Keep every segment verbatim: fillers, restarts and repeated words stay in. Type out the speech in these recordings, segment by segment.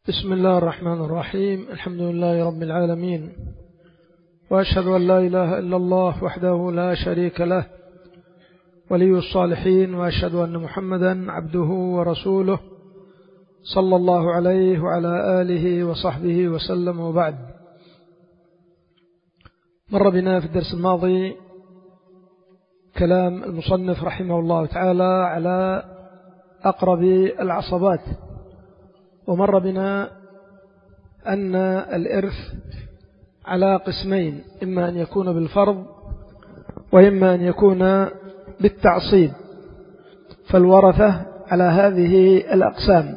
بسم الله الرحمن الرحيم. الحمد لله رب العالمين، وأشهد أن لا إله إلا الله وحده لا شريك له ولي الصالحين، وأشهد أن محمدا عبده ورسوله صلى الله عليه وعلى آله وصحبه وسلم. وبعد، مر بنا في الدرس الماضي كلام المصنف رحمه الله تعالى على أقرب العصبات، ومر بنا أن الإرث على قسمين، إما أن يكون بالفرض وإما أن يكون بالتعصيب، فالورثة على هذه الأقسام.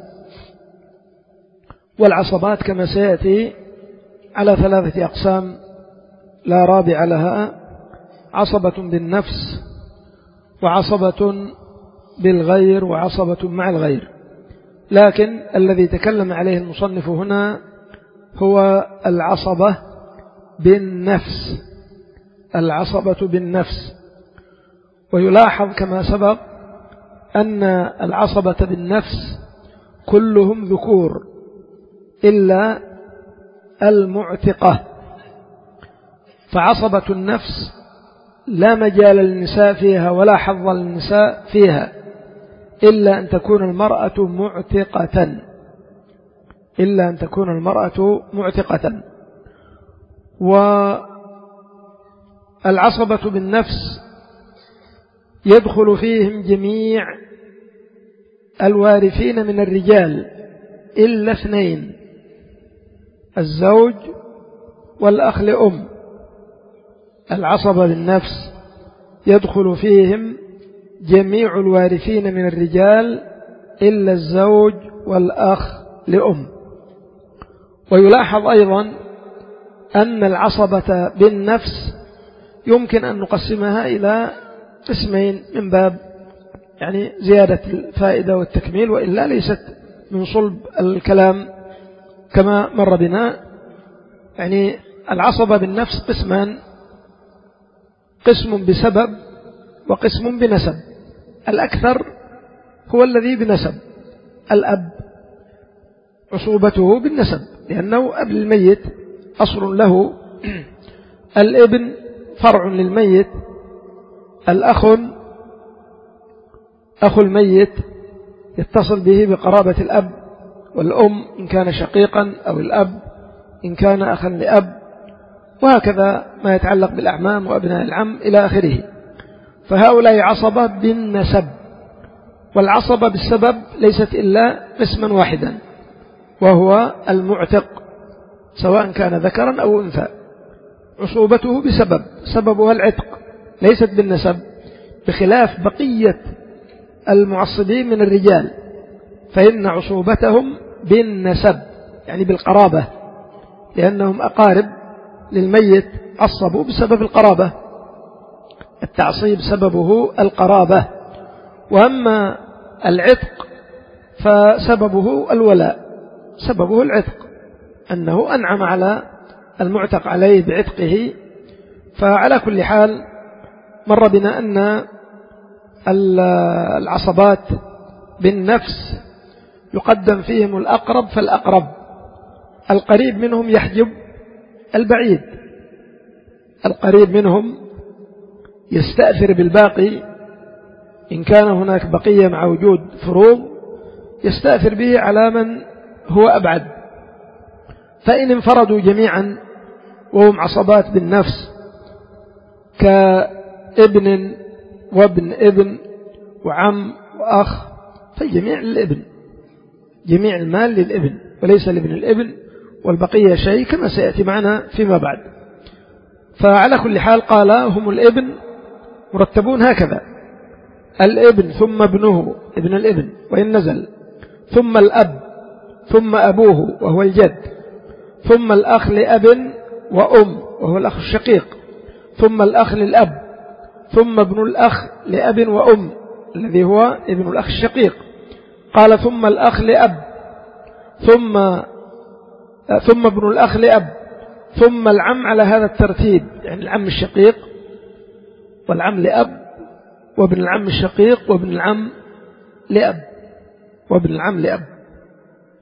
والعصبات كما سيأتي على ثلاثة أقسام لا رابع لها: عصبة بالنفس، وعصبة بالغير، وعصبة مع الغير. لكن الذي تكلم عليه المصنف هنا هو العصبة بالنفس، العصبة بالنفس. ويلاحظ كما سبق أن العصبة بالنفس كلهم ذكور إلا المعتقة، فعصبة النفس لا مجال للنساء فيها ولا حظ للنساء فيها إلا أن تكون المرأة معتقة، إلا أن تكون المرأة معتقة. والعصبة بالنفس يدخل فيهم جميع الوارثين من الرجال إلا اثنين: الزوج والأخ لأم. العصبة بالنفس يدخل فيهم جميع الوارثين من الرجال إلا الزوج والأخ لأم. ويلاحظ أيضا أن العصبة بالنفس يمكن أن نقسمها إلى قسمين من باب يعني زيادة الفائدة والتكميل، وإلا ليست من صلب الكلام كما مر بنا. يعني العصبة بالنفس قسمان: قسم بسبب وقسم بنسب. الأكثر هو الذي بنسب، الأب عصوبته بالنسب لأنه أب الميت، أصل له. الابن فرع للميت. الأخ أخو الميت يتصل به بقرابة الأب والأم إن كان شقيقا، أو الأب إن كان أخا لأب، وهكذا ما يتعلق بالأعمام وأبناء العم إلى آخره. فهؤلاء عصبة بالنسب. والعصبة بالسبب ليست إلا قسما واحدا، وهو المعتق، سواء كان ذكرا أو أنثى. عصوبته بسبب، سببها العتق، ليست بالنسب، بخلاف بقية المعصبين من الرجال، فإن عصوبتهم بالنسب يعني بالقرابة، لأنهم أقارب للميت، عصبوا بسبب القرابة. التعصيب سببه القرابة. وأما العتق فسببه الولاء، سببه العتق، أنه أنعم على المعتق عليه بعتقه. فعلى كل حال مر بنا أن العصبات بالنفس يقدم فيهم الأقرب فالأقرب، القريب منهم يحجب البعيد، القريب منهم يستأثر بالباقي إن كان هناك بقية مع وجود فروض، يستأثر به على من هو أبعد. فإن انفردوا جميعا وهم عصبات بالنفس كابن وابن ابن وعم وأخ، فالجميع للابن، جميع المال للابن وليس لابن الابن، والبقية شيء كما سيأتي معنا فيما بعد. فعلى كل حال قال هم الابن مرتبون هكذا: الابن ثم ابنه ابن الابن وإن نزل، ثم الأب، ثم أبوه وهو الجد، ثم الأخ لأب وأم وهو الأخ الشقيق، ثم الأخ للأب، ثم ابن الأخ لأب وأم الذي هو ابن الأخ الشقيق. قال ثم الأخ لأب، ثم ثم ابن الأخ لأب، ثم العم على هذا الترتيب، يعني العم الشقيق والعم لأب وابن العم الشقيق وابن العم لأب وابن العم لأب.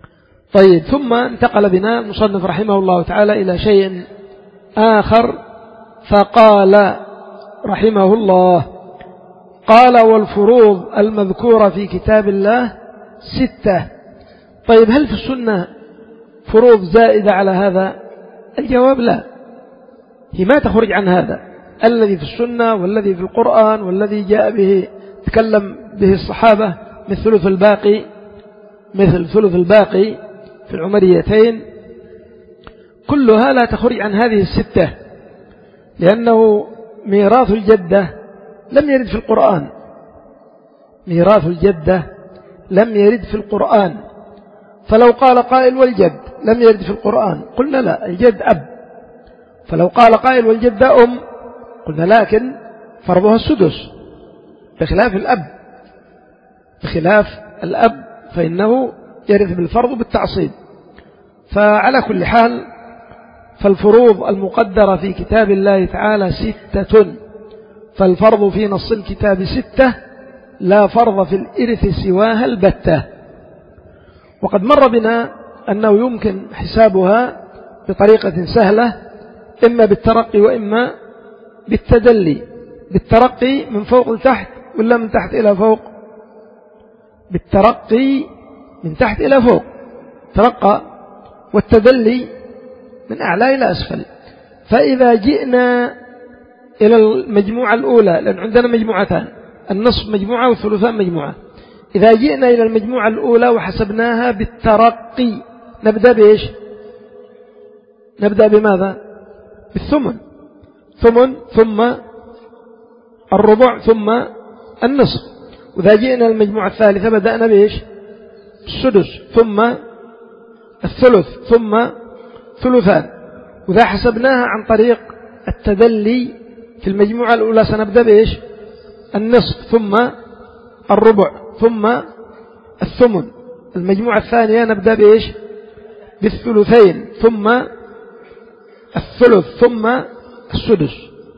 طيب، ثم انتقل بنا المصنف رحمه الله تعالى إلى شيء آخر، فقال رحمه الله: قال: والفروض المذكورة في كتاب الله ستة. طيب، هل في السنة فروض زائدة على هذا؟ الجواب لا، هي ما تخرج عن هذا. الذي في السنة والذي في القرآن والذي جاء به تكلم به الصحابة مثل ثلث الباقي مثل ثلث الباقي في العمريتين، كلها لا تخرج عن هذه الستة، لأنه ميراث الجدة لم يرد في القرآن. ميراث الجدة لم يرد في القرآن، فلو قال قائل والجد لم يرد في القرآن قلنا لا، الجد أب. فلو قال قائل والجدة أم قلنا لكن فرضها السدس بخلاف الأب. بخلاف الأب فإنه يرث بالفرض بالتعصيب. فعلى كل حال فالفروض المقدرة في كتاب الله تعالى ستة، فالفرض في نص الكتاب ستة، لا فرض في الإرث سواها البتة. وقد مر بنا أنه يمكن حسابها بطريقة سهلة، إما بالترقي وإما بالتدلي. بالترقي من فوق لتحت ولا من تحت إلى فوق؟ بالترقي من تحت إلى فوق ترقى، والتدلي من أعلى إلى أسفل. فإذا جئنا إلى المجموعة الأولى، لأن عندنا مجموعتان، النصف مجموعة والثلثان مجموعة، إذا جئنا إلى المجموعة الأولى وحسبناها بالترقي نبدأ بإيش؟ نبدأ بماذا؟ بالثمن. ثمن ثم الربع ثم النصف. وإذا جئنا المجموعة الثالثة بدأنا بإيش؟ السدس ثم الثلث ثم ثلثان. وإذا حسبناها عن طريق التدلي في المجموعة الأولى سنبدأ بإيش؟ النصف ثم الربع ثم الثمن. المجموعة الثانية نبدأ بإيش؟ بالثلثين ثم الثلث ثم السدس.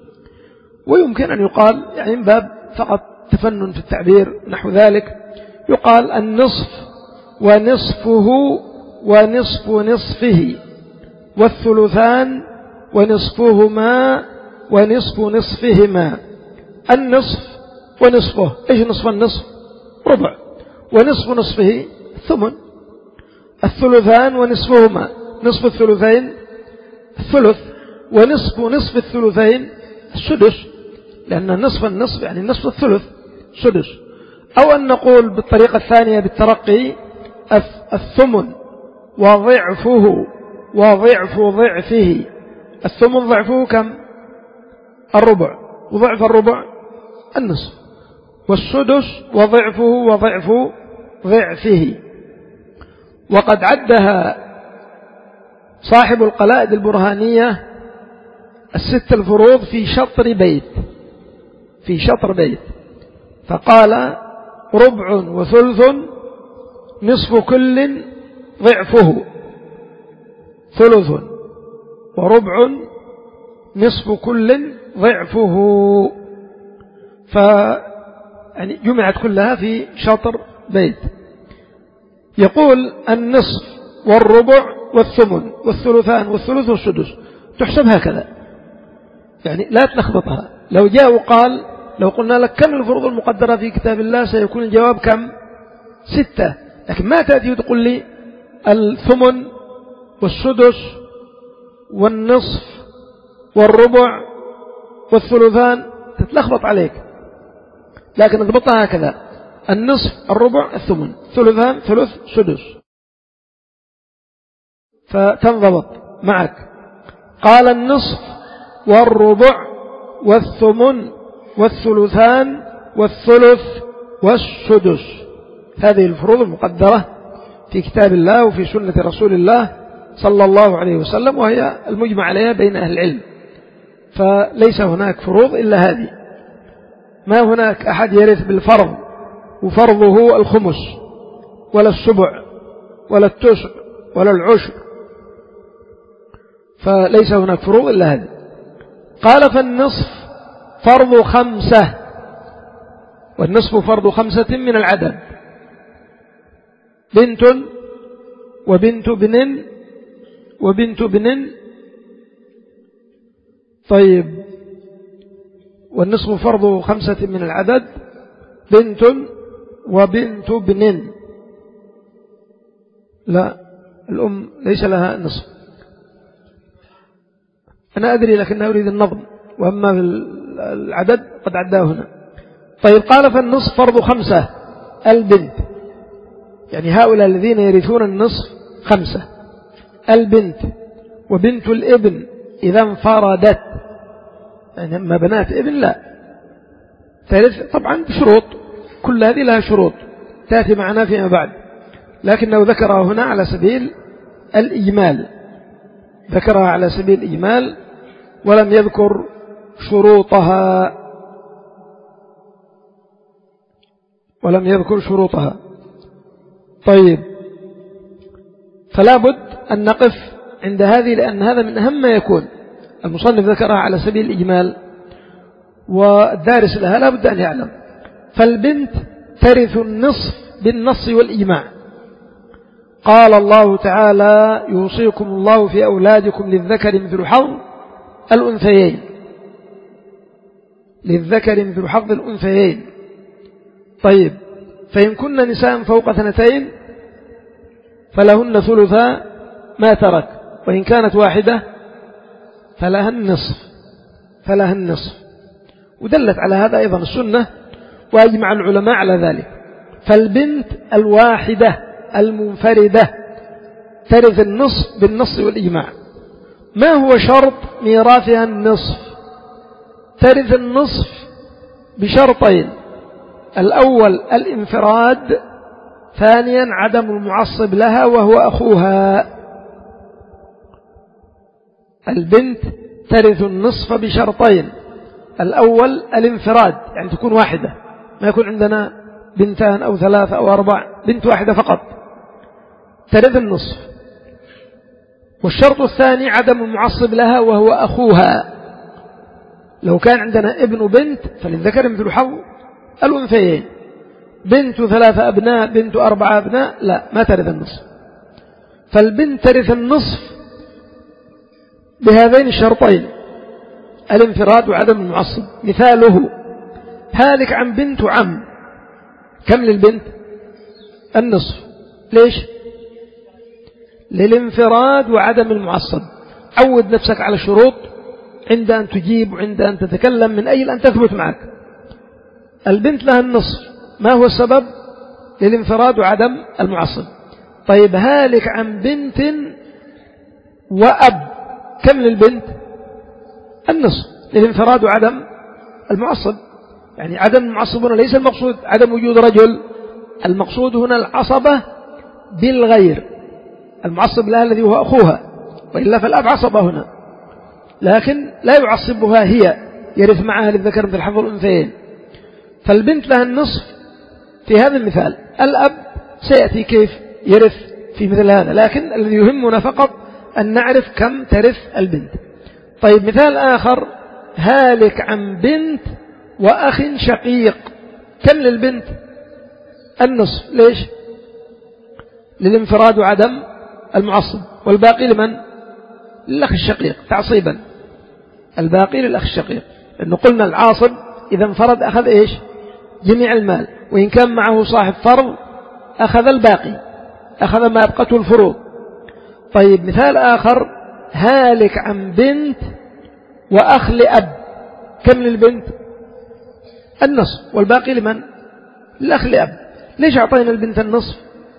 ويمكن أن يقال يعني من باب فقط تفنن في التعبير نحو ذلك، يقال النصف ونصفه ونصف نصفه، والثلثان ونصفهما ونصف نصفهما. النصف ونصفه، إيش نصف النصف؟ ربع. ونصف نصفه الثمن. الثلثان ونصفهما، نصف الثلثين الثلث، ونصف نصف الثلثين السدس، لأن نصف النصف يعني نصف الثلث سدس. أو أن نقول بالطريقة الثانية بالترقي الثمن وضعفه وضعف ضعفه. الثمن ضعفه كم؟ الربع، وضعف الربع النصف، والسدس وضعفه وضعف ضعفه. وقد عدها صاحب القلائد البرهانية الست الفروض في شطر بيت في شطر بيت فقال: ربع وثلث نصف كل ضعفه، ثلث وربع نصف كل ضعفه. ف يعني جمعت كلها في شطر بيت. يقول النصف والربع والثمن والثلثان والثلث والسدس تحسب هكذا، يعني لا تلخبطها. لو جاء وقال لو قلنا لك كم الفروض المقدرة في كتاب الله سيكون الجواب كم؟ ستة. لكن ما تأتي وتقول لي الثمن والسدس والنصف والربع والثلثان، تتلخبط عليك. لكن اضبطها هكذا: النصف الربع الثمن، ثلثان ثلث سدس، فتنضبط معك. قال: النصف والربع والثمن والثلثان والثلث والسدس. هذه الفروض المقدرة في كتاب الله وفي سنة رسول الله صلى الله عليه وسلم، وهي المجمع عليها بين أهل العلم. فليس هناك فروض إلا هذه. ما هناك أحد يرث بالفرض وفرضه الخمس ولا السبع ولا التسع ولا العشر، فليس هناك فروض إلا هذه. قال: فالنصف فرض خمسة، والنصف فرض خمسة من العدد: بنت وبنت ابن وبنت ابن. طيب والنصف فرض خمسة من العدد، بنت وبنت ابن. لا، الأم ليس لها نصف. أنا أدري لكن أريد النظم، وأما العدد قد عداه هنا. طيب قال فالنصف فرض خمسة البنت، يعني هؤلاء الذين يرثون النصف خمسة، البنت وبنت الابن إذا انفردت، يعني أما بنات ابن لا ثالث طبعا بشروط، كل هذه لها شروط تأتي معنا فيما بعد، لكنه ذكرها هنا على سبيل الإجمال، ذكرها على سبيل الإجمال ولم يذكر شروطها ولم يذكر شروطها. طيب فلا بد أن نقف عند هذه، لأن هذا من أهم ما يكون. المصنف ذكرها على سبيل الإجمال، والدارس لها لا بد أن يعلم. فالبنت ترث النصف بالنص والإجماع. قال الله تعالى يوصيكم الله في أولادكم للذكر مثل حظ الأنثيين، للذكر مثل حظ الأنثيين. طيب فإن كن نساء فوق اثنتين فلهن ثلثا ما ترك، وإن كانت واحدة فلها النصف فلها النصف ودلت على هذا أيضا السنة، وأجمع العلماء على ذلك. فالبنت الواحدة المنفردة ترث النصف بالنص والإجماع. ما هو شرط ميراثها النصف؟ ترث النصف بشرطين: الأول الانفراد، ثانيا عدم المعصب لها وهو أخوها. البنت ترث النصف بشرطين: الأول الانفراد، يعني تكون واحدة، ما يكون عندنا بنتان أو ثلاثة أو أربع، بنت واحدة فقط ترث النصف. والشرط الثاني عدم المعصب لها وهو أخوها. لو كان عندنا ابن وبنت فللذكر مثل حظ الأنثيين، بنت ثلاثة أبناء، بنت أربعة أبناء، لا، ما ترث النصف. فالبنت ترث النصف بهذين الشرطين: الانفراد وعدم المعصب. مثاله: هالك عن بنت وعم، كم للبنت؟ النصف. ليش؟ للانفراد وعدم المعصب. عود نفسك على الشروط عند أن تجيب وعند أن تتكلم من أجل أن تثبت معك. البنت لها النصف، ما هو السبب؟ للانفراد وعدم المعصب. طيب هالك عن بنت وأب، كم للبنت؟ النصف، للانفراد وعدم المعصب. يعني عدم المعصب هنا ليس المقصود عدم وجود رجل، المقصود هنا العصبة بالغير، المعصب لها الذي هو أخوها، وإلا فالأب عصبة هنا، لكن لا يعصبها هي، يرث معها للذكر مثل حظ الأنثيين. فالبنت لها النصف في هذا المثال. الأب سيأتي كيف يرث في مثل هذا، لكن الذي يهمنا فقط أن نعرف كم ترث البنت. طيب مثال آخر: هالك عن بنت وأخ شقيق، كم للبنت؟ النصف. ليش؟ للانفراد وعدم المعصب. والباقي لمن؟ للأخ الشقيق تعصيبا، الباقي للأخ الشقيق، لأنه قلنا العاصب إذا انفرد أخذ إيش؟ جميع المال، وإن كان معه صاحب فرض أخذ الباقي، أخذ ما أبقته الفروض. طيب مثال آخر: هالك عن بنت وأخ لأب، كم للبنت؟ النصف، والباقي لمن؟ للأخ لأب. ليش أعطينا البنت النصف؟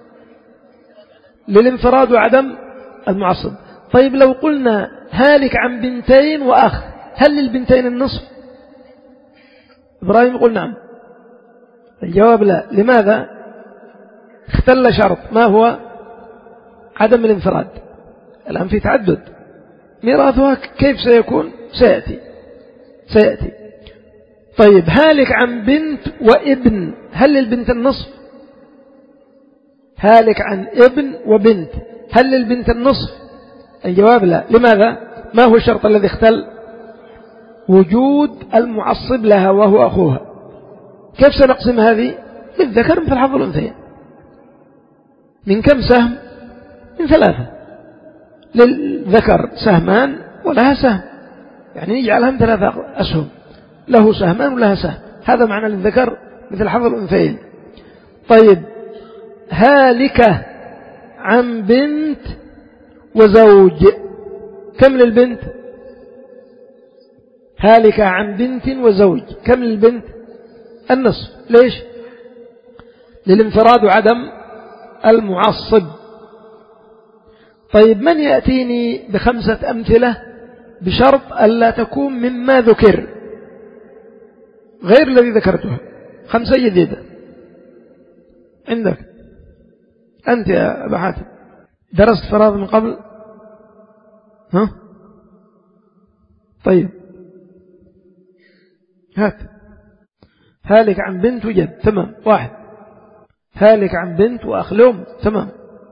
للانفراد وعدم المعصب. طيب لو قلنا هالك عن بنتين وأخ، هل للبنتين النصف؟ إبراهيم يقول نعم. الجواب لا. لماذا؟ اختل شرط، ما هو؟ عدم الانفراد. الآن في تعدد، ميراثها كيف سيكون؟ سيأتي سيأتي طيب هالك عن بنت وابن، هل للبنت النصف؟ هالك عن ابن وبنت، هل للبنت النصف؟ الجواب لا. لماذا؟ ما هو الشرط الذي اختل؟ وجود المعصب لها وهو أخوها. كيف سنقسم هذه؟ للذكر مثل حظ الأنثيين. من كم سهم؟ من ثلاثة، للذكر سهمان ولها سهم، يعني يجعلها من ثلاثة أسهم، له سهمان ولها سهم، هذا معنى للذكر مثل حظ الأنثيين. طيب هالكة عن بنت وزوج، كم للبنت؟ هالكة عن بنت وزوج، كم للبنت؟ النصف. ليش؟ للانفراد وعدم المعصب. طيب من يأتيني بخمسة أمثلة بشرط ألا تكون مما ذكر غير الذي ذكرته، خمسة جديدة عندك أنت يا أبا حاتم، درست فراغ من قبل؟ ها؟ طيب هات. هالك عن بنت وجد، تمام، واحد. هالك عن بنت وأخ لأم، تمام،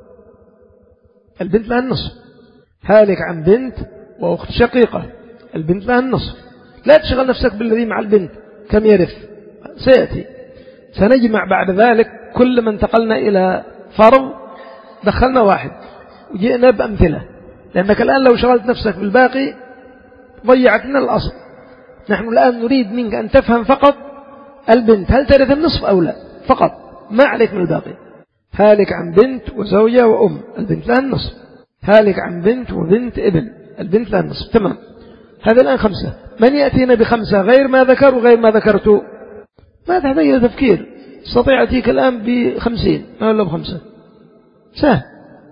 البنت لها النصف. هالك عن بنت وأخت شقيقة، البنت لها النصف. لا تشغل نفسك بالذي مع البنت كم يرث، سيأتي، سنجمع بعد ذلك كل ما انتقلنا إلى فرض دخلنا واحد وجئنا بأمثلة، لأنك الآن لو شغلت نفسك بالباقي ضيعت لنا الأصل. نحن الآن نريد منك أن تفهم فقط البنت هل ترث النصف أو لا، فقط، ما عليك من الباقي. هالك عن بنت وزوجة وأم، البنت لها النصف. هالك عن بنت وبنت ابن، البنت لها النصف، تمام. هذا الآن خمسة. من يأتينا بخمسة غير ما ذكر وغير ما ذكرته؟ ما تحتاج إلى تفكير، استطيع أتيك الآن بخمسين، ما ولا بخمسة، سهل.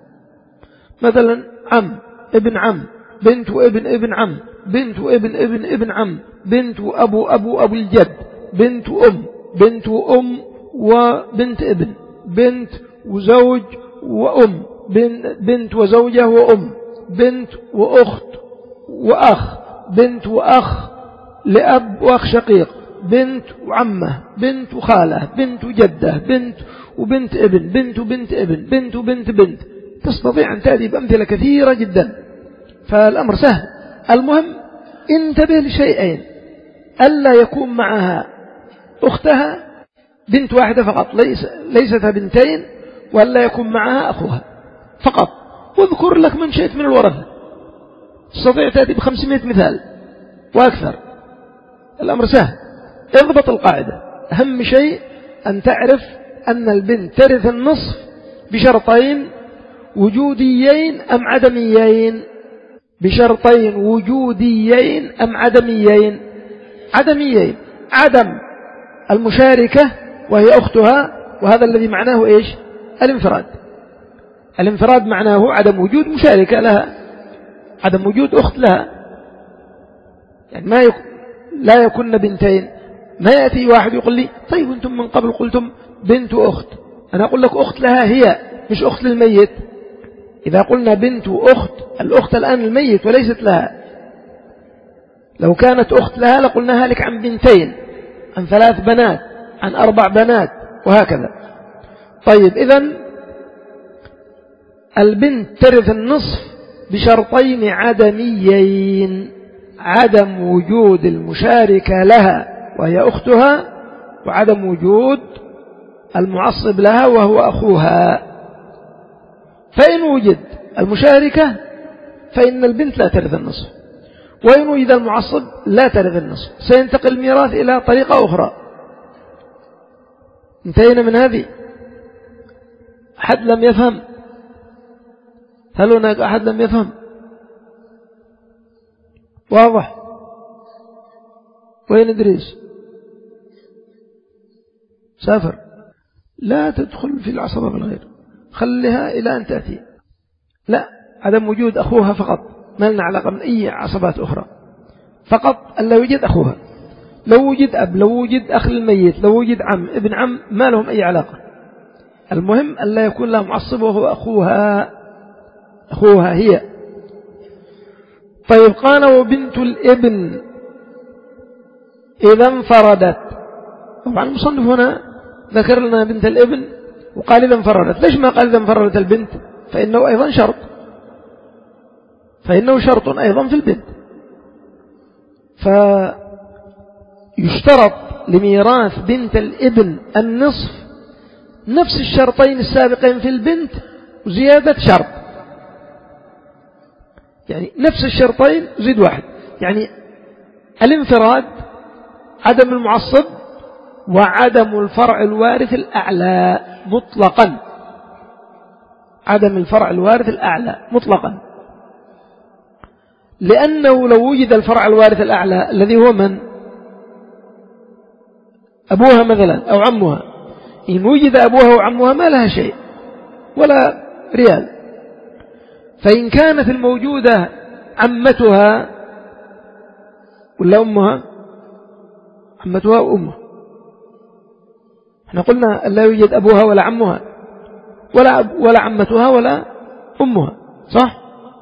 مثلا عم ابن عم، بنت وابن ابن عم، بنت وابن ابن ابن عم، بنت وأبو أبو أبو الجد، بنت وأم، بنت وأم وبنت ابن، بنت وزوج وأم، بنت وزوجة وأم، بنت وأخت وأخ، بنت وأخ لأب وأخ شقيق، بنت وعمة، بنت وخالة، بنت وجدة، بنت وبنت ابن، بنت وبنت ابن، بنت وبنت بنت. تستطيع أن تأتي بأمثلة كثيرة جدا، فالأمر سهل. المهم انتبه لشيئين: ألا يكون معها أختها بنت واحدة فقط، ليس ليستها بنتين، وألا يكون معها أخوها فقط. واذكر لك من شئت من الورثة، تستطيع تأتي بخمسمائة مثال وأكثر. الأمر سهل. اضبط القاعدة، أهم شيء أن تعرف أن البنت ترث النصف بشرطين وجوديين أم عدميين؟ بشرطين وجوديين أم عدميين؟ عدميين. عدم المشاركة وهي أختها، وهذا الذي معناه إيش؟ الانفراد. الانفراد معناه عدم وجود مشاركة لها، عدم وجود أخت لها، يعني ما يك... لا يكون بنتين. ما يأتي واحد يقول لي طيب أنتم من قبل قلتم بنت وأخت، أنا أقول لك أخت لها هي، مش أخت للميت. إذا قلنا بنت وأخت، الأخت الآن الميت وليست لها. لو كانت أخت لها لقلنا هالك عن بنتين، عن ثلاث بنات، عن أربع بنات، وهكذا. طيب إذن البنت ترث النصف بشرطين عدميين: عدم وجود المشاركة لها وهي أختها، وعدم وجود المعصب لها وهو أخوها. فإن وجد المشاركة فإن البنت لا ترث النصف، وإن وجد المعصب لا ترث النصف. سينتقل الميراث إلى طريقة أخرى. انتهينا من هذه. أحد لم يفهم؟ هل هناك أحد لم يفهم؟ واضح؟ وين إدريس؟ سافر. لا تدخل في العصبة بالغير، خليها إلى أن تأتي. لا، عدم وجود أخوها فقط، ما لنا علاقة من أي عصبات أخرى، فقط ألا يوجد أخوها. لو وجد أب، لو وجد أخ الميت، لو وجد عم ابن عم، ما لهم أي علاقة. المهم ألا يكون لها معصب وهو أخوها، أخوها هي. طيب قال وبنت الابن إذا انفردت. طبعا المصنف هنا ذكر لنا بنت الابن وقال إذا انفردت. ليش ما قال إذا انفردت البنت؟ فإنه أيضا شرط، فإنه شرط أيضا في البنت. فيشترط لميراث بنت الابن النصف نفس الشرطين السابقين في البنت وزيادة شرط. يعني نفس الشرطين زيد واحد، يعني الانفراد، عدم المعصب، وعدم الفرع الوارث الأعلى مطلقا، عدم الفرع الوارث الأعلى مطلقا، لأنه لو وجد الفرع الوارث الأعلى الذي هو من؟ أبوها مثلا أو عمها، إن وجد أبوها وعمها ما لها شيء ولا ريال. فإن كانت الموجودة عمتها ولا أمها، عمتها وأمها، احنا قلنا لا يوجد أبوها ولا عمها ولا, أب ولا عمتها ولا أمها، صح؟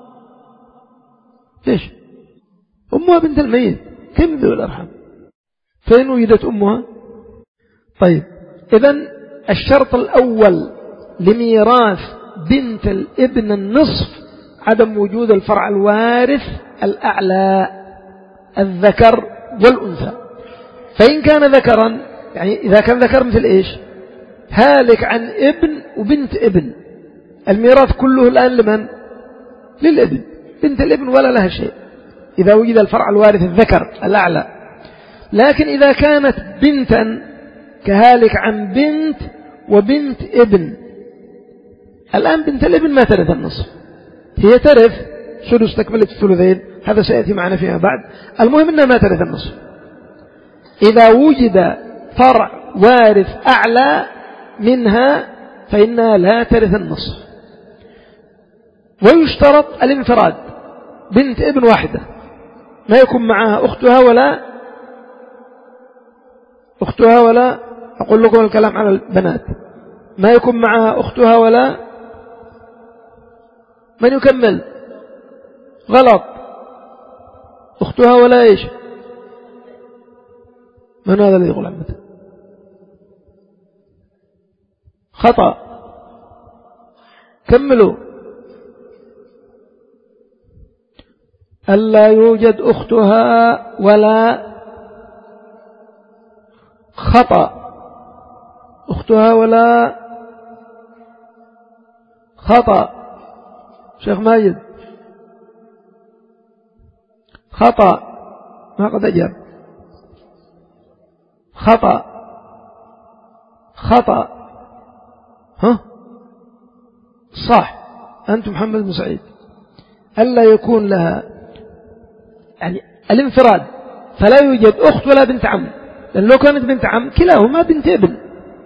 ليش؟ أمها بنت الميت، كم ذو الأرحام؟ فإن وجدت أمها. طيب إذن الشرط الأول لميراث بنت الابن النصف عدم وجود الفرع الوارث الأعلى الذكر والأنثى. فإن كان ذكرا، يعني إذا كان ذكر مثل إيش؟ هالك عن ابن وبنت ابن، الميراث كله الآن لمن؟ للابن، بنت الابن ولا لها شيء إذا وجد الفرع الوارث الذكر الأعلى. لكن إذا كانت بنتا كهالك عن بنت وبنت ابن، الآن بنت الابن ما ترث النصف، هي ترث سدس تكملة الثلثين، هذا سيأتي معنا فيما بعد. المهم أنها ما ترث النصف. إذا وجد فرع وارث أعلى منها فإنها لا ترث النصف. ويشترط الانفراد، بنت ابن واحدة ما يكون معها أختها ولا أختها ولا أقول لكم الكلام على البنات، ما يكون معها أختها ولا من يكمل؟ غلط، أختها ولا إيش؟ من هذا الذي يقول عمته؟ خطأ، كملوا. ألا يوجد أختها ولا خطأ، أختها ولا خطأ. شيخ ماجد خطأ، ما قد أجاب. خطأ خطأ ها صح. أنت محمد بن سعيد، ألا يكون لها يعني الانفراد، فلا يوجد أخت ولا بنت عم، لأن لو كانت بنت عم كلاهما بنت ابن.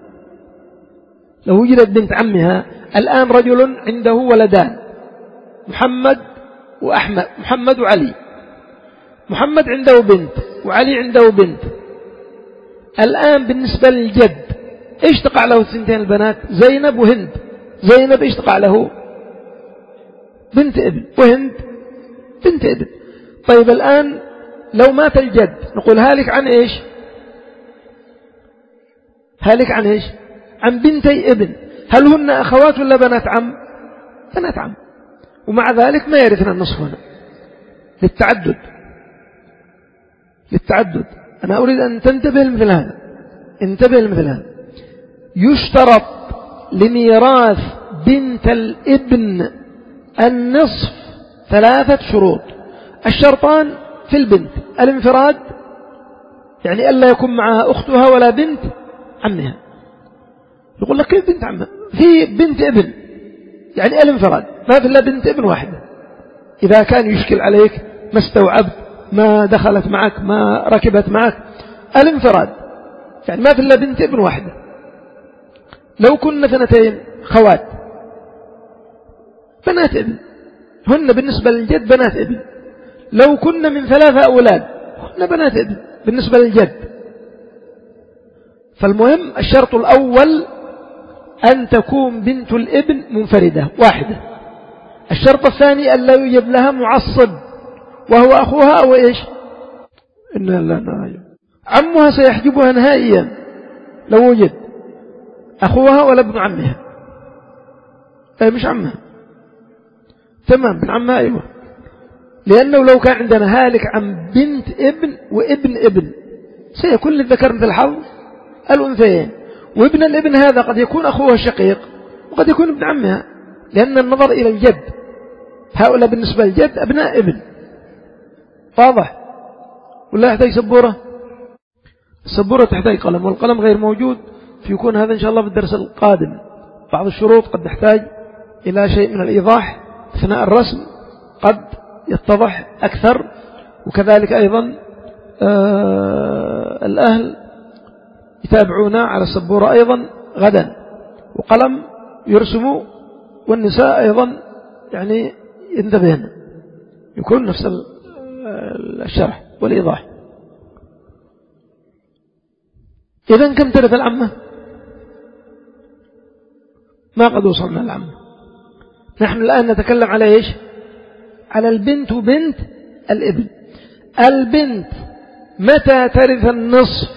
لو وجدت بنت عمها، الآن رجل عنده ولدان، محمد وأحمد، محمد وعلي، محمد عنده بنت وعلي عنده بنت. الآن بالنسبة للجد إيش تقع له الثنتين البنات؟ زينب وهند. زينب إيش تقع له؟ بنت ابن، وهند بنت ابن. طيب الآن لو مات الجد نقول هالك عن إيش؟ هالك عن إيش؟ عن بنتي ابن. هل هن أخوات ولا بنات عم؟ بنات عم، ومع ذلك ما يرثنا النصف هنا للتعدد. للتعدد أنا أريد أن تنتبه لمثل هذا، انتبه لمثل هذا. يشترط لميراث بنت الابن النصف ثلاثة شروط. الشرطان في البنت الانفراد، يعني ألا يكون معها أختها ولا بنت عمها. يقول لك كيف بنت عمها؟ في بنت ابن، يعني الانفراد، ما في إلا بنت ابن واحدة. إذا كان يشكل عليك ما استوعبت، ما دخلت معك، ما ركبت معك، الانفراد يعني ما في إلا بنت ابن واحدة. لو كنا اثنتين خوات بنات ابن، هن بالنسبة للجد بنات ابن. لو كنا من ثلاثة أولاد هن بنات ابن بالنسبة للجد. فالمهم الشرط الأول أن تكون بنت الابن منفردة واحدة. الشرط الثاني أن لا يوجد لها معصب وهو أخوها أو إيش؟ إن لا نعلم. عمها سيحجبها نهائيا لو وجد أخوها ولا ابن عمها. أي مش عمها، تمام، من عمها أيوة. لأنه لو كان عندنا هالك عن بنت ابن وابن ابن سيكون للذكر مثل حظ الأنثيين. وابن الابن هذا قد يكون أخوها الشقيق وقد يكون ابن عمها، لأن النظر إلى الجد هؤلاء بالنسبة للجد أبناء ابن. واضح ولا يحتاج سبورة؟ السبورة تحتاج قلم، والقلم غير موجود، فيكون هذا إن شاء الله في الدرس القادم. بعض الشروط قد نحتاج إلى شيء من الإيضاح أثناء الرسم، قد يتضح أكثر. وكذلك أيضا آه الأهل يتابعونا على السبورة أيضا غدا، وقلم يرسموا، والنساء أيضا يعني ينتبهن، يكون نفس الشرح والإيضاح. إذن كم ترث العمة؟ ما قد وصلنا العمة. نحن الآن نتكلم على إيش؟ على البنت وبنت الابن. البنت متى ترث النصف؟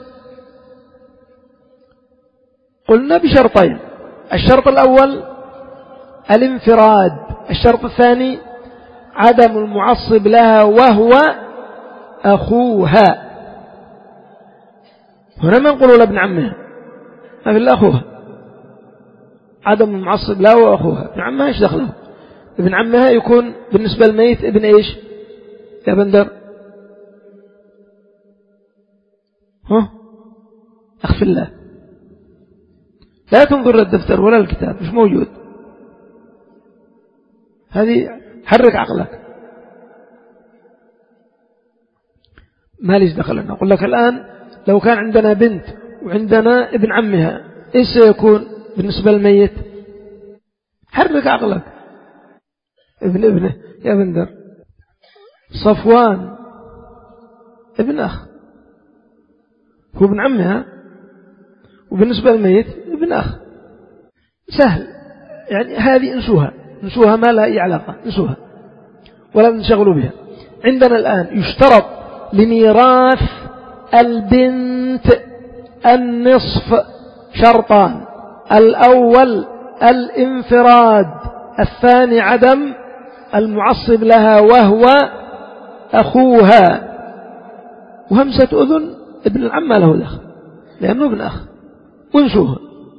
قلنا بشرطين: الشرط الأول الانفراد، الشرط الثاني عدم المعصب لها وهو أخوها. هنا ما نقول لابن عمها، ما في إلا أخوها. عدم المعصب لها وأخوها. ابن عمها إيش دخله؟ ابن عمها يكون بالنسبة للميت ابن إيش يا بندر؟ ها أخف الله، لا تنظر للدفتر ولا الكتاب، مش موجود. هذه حرك عقلك، ما ليش دخلنا. أقول لك الآن لو كان عندنا بنت وعندنا ابن عمها، إيش سيكون بالنسبة للميت؟ حرك عقلك. ابن ابنه يا بندر. صفوان ابن أخ، هو ابن عمها، وبالنسبة للميت ابن أخ. سهل يعني، هذه انسوها انسوها، ما لها أي علاقة، انسوها ولا تنشغلوا بها. عندنا الآن يشترط لميراث البنت النصف شرطان: الأول الانفراد، الثاني عدم المعصب لها وهو أخوها. وهمسة أذن ابن العم له دخل لأنه ابن أخ، وانسوها.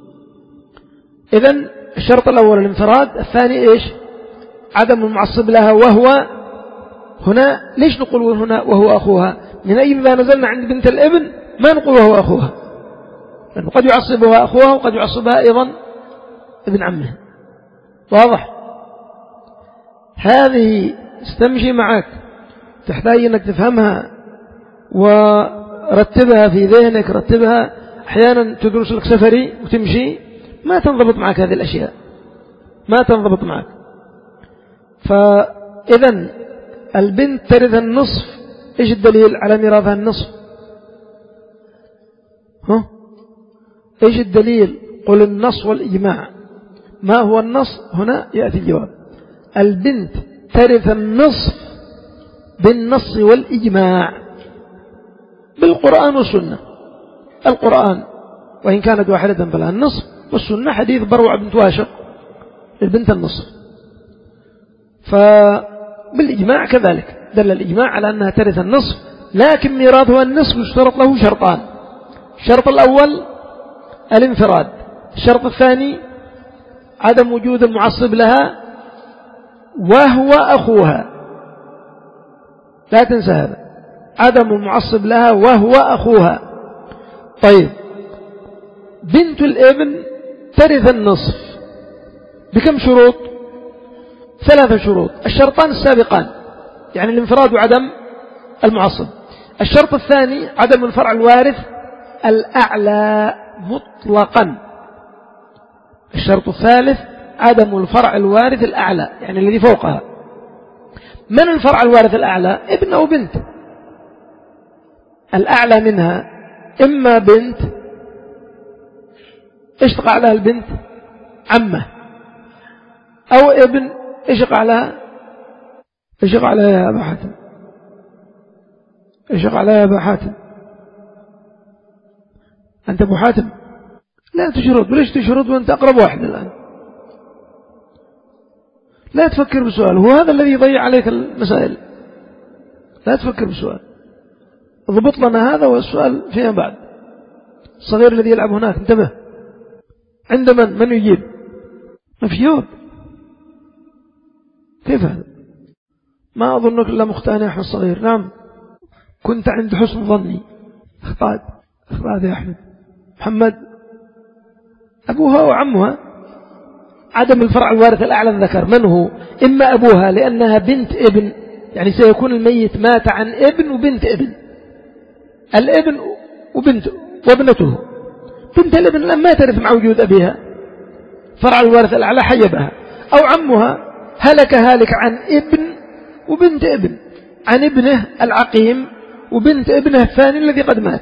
إذن الشرط الأول الانفراد، الثاني إيش؟ عدم المعصب لها وهو. هنا ليش نقول هنا وهو أخوها؟ من أي إذا نزلنا عند بنت الابن ما نقول وهو أخوها، لأنه قد يعصبها أخوها وقد يعصبها أيضا ابن عمها. واضح؟ هذه استمشي معك، تحتاج أنك تفهمها ورتبها في ذهنك. رتبها. أحيانا تدرس لك سفري وتمشي ما تنضبط معك هذه الأشياء، ما تنضبط معك. فإذا البنت ترث النصف. إيش الدليل على ميراثها النصف؟ ها؟ إيش الدليل؟ قل النص والإجماع. ما هو النص؟ هنا يأتي الجواب. البنت ترث النصف بالنص والإجماع، بالقرآن والسنة. القرآن وإن كانت واحدة فلها النصف، والسنة حديث بروع بنت واشق البنت النصف. فبالإجماع كذلك دل الإجماع على أنها ترث النصف، لكن ميراثها النصف يشترط له شرطان: الشرط الأول الانفراد، الشرط الثاني عدم وجود المعصب لها وهو أخوها. لا تنسى هذا، عدم المعصب لها وهو أخوها. طيب، بنت الابن ترث النصف بكم شروط؟ ثلاثة شروط. الشرطان السابقان يعني الانفراد وعدم المعصب. الشرط الثاني عدم الفرع الوارث الأعلى مطلقا. الشرط الثالث عدم الفرع الوارث الأعلى يعني الذي فوقها. من الفرع الوارث الأعلى؟ ابن أو بنت. الأعلى منها إما بنت، إيش تقع لها البنت؟ عمة. أو ابن، إيش يقع لها؟ إيش يقع لها يا أبا حاتم؟ إيش يقع لها يا أبا حاتم؟ أنت أبو حاتم لا تشرط. ليش تشرط وأنت أقرب واحد الآن؟ لا تفكر بسؤال، هو هذا الذي يضيع عليك المسائل. لا تفكر بسؤال، ضبط لنا هذا والسؤال فيما بعد. الصغير الذي يلعب هناك انتبه. عند من؟ من يجيب؟ ما في جواب. كيف هذا؟ ما أظنك إلا مختان يا أحمد الصغير. نعم كنت عند حسن ظني. اخطأت اخطأت يا أحمد. محمد أبوها وعمها عدم الفرع الوارث الأعلى ذكر. من هو؟ إما أبوها لأنها بنت ابن، يعني سيكون الميت مات عن ابن وبنت ابن، الابن وبنت وابنته. بنت الابن لما ترث مع وجود أبيها فرع الوارث الأعلى حجبها. أو عمها هلك هالك عن ابن وبنت ابن، عن ابنه العقيم وبنت ابنه الثاني الذي قد مات،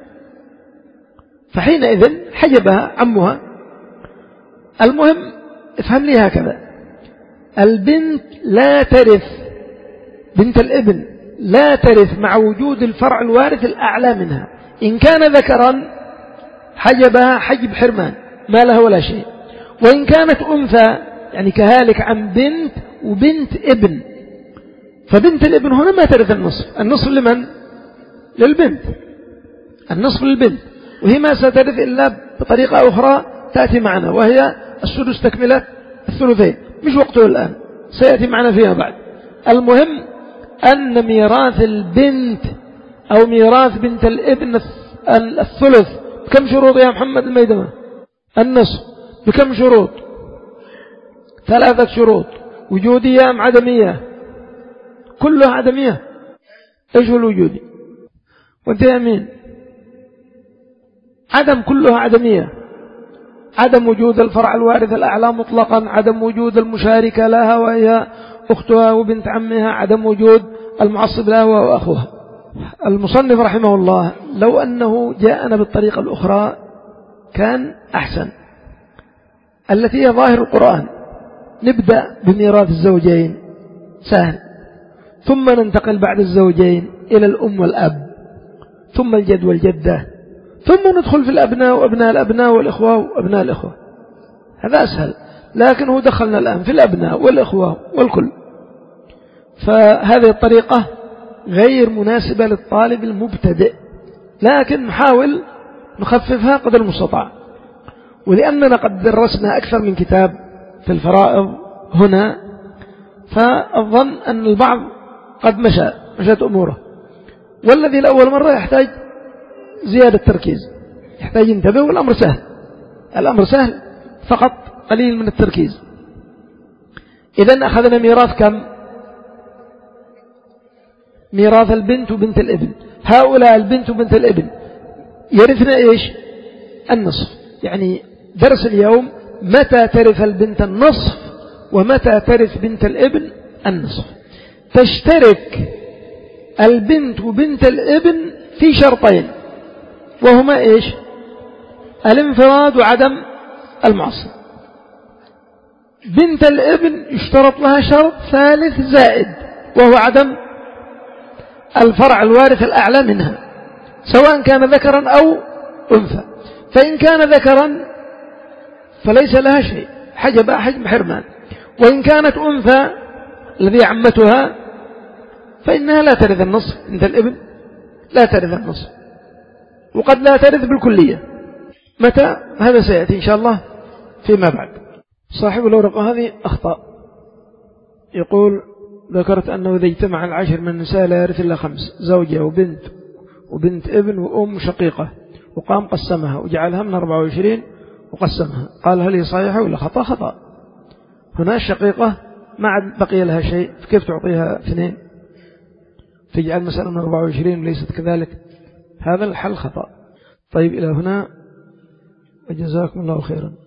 فحينئذ حجبها عمها. المهم افهم لي هكذا، البنت لا ترث، بنت الابن لا ترث مع وجود الفرع الوارث الأعلى منها. إن كان ذكرا حجبها حجب حرمان ما لها ولا شيء، وإن كانت أنثى يعني كهالك عن بنت وبنت ابن، فبنت الابن هنا ما ترث النصف. النصف لمن؟ للبنت، النصف للبنت، وهي ما سترث إلا بطريقة أخرى تأتي معنا، وهي السدس تكملة الثلثين، مش وقته الآن، سيأتي معنا فيها بعد. المهم أن ميراث البنت أو ميراث بنت الابن الثلث بكم شروط يا محمد الميدمة؟ النصف بكم شروط؟ ثلاثة شروط، وجودية أم عدمية؟ كلها عدمية. إيش هو الوجودي؟ وانت يا أمين؟ عدم، كلها عدمية. عدم وجود الفرع الوارث الأعلى مطلقا، عدم وجود المشاركة لها وهي أختها وبنت عمها، عدم وجود المعصب لها وأخوها. المصنف رحمه الله لو أنه جاءنا بالطريقة الأخرى كان أحسن، التي هي ظاهر القرآن. نبدأ بميراث الزوجين سهل، ثم ننتقل بعد الزوجين إلى الأم والأب، ثم الجد والجدة، ثم ندخل في الأبناء وأبناء الأبناء والإخوة وأبناء الإخوة. هذا أسهل، لكن هو دخلنا الآن في الأبناء والإخوة والكل، فهذه الطريقة غير مناسبة للطالب المبتدئ، لكن نحاول نخففها قدر المستطاع. ولأننا قد درسنا أكثر من كتاب في الفرائض هنا، فالظن أن البعض قد مشى مشت أموره، والذي لأول مرة يحتاج زيادة تركيز، يحتاج ينتبه. والأمر سهل، الأمر سهل فقط قليل من التركيز. إذن أخذنا ميراث كم؟ ميراث البنت وبنت الابن. هؤلاء البنت وبنت الابن يرثنا إيش؟ النصف. يعني درس اليوم متى ترث البنت النصف ومتى ترث بنت الابن النصف. تشترك البنت وبنت الابن في شرطين، وهما إيش؟ الانفراد وعدم المعصب. بنت الابن يشترط لها شرط ثالث زائد، وهو عدم الفرع الوارث الأعلى منها، سواء كان ذكرا أو أنثى. فإن كان ذكرا فليس لها شيء، حجب حجب حرمان. وإن كانت أنثى الذي عمتها فإنها لا ترث النصف، بنت الابن لا ترث النصف، وقد لا ترث بالكلية. متى؟ هذا سيأتي إن شاء الله فيما بعد. صاحب الورقة هذه أخطأ، يقول ذكرت أنه إذا اجتمع العشر من النساء لا يرث إلا خمس، زوجة وبنت وبنت ابن وأم شقيقة، وقام قسمها وجعلها من أربعة وعشرين وقسمها. قال هل هي صحيحة ولا خطأ؟ خطأ. هنا الشقيقة ما عاد بقي لها شيء، كيف تعطيها اثنين تجعل مثلا من أربعة وعشرين ليست كذلك؟ هذا الحل خطأ. طيب إلى هنا وجزاكم الله خيرا.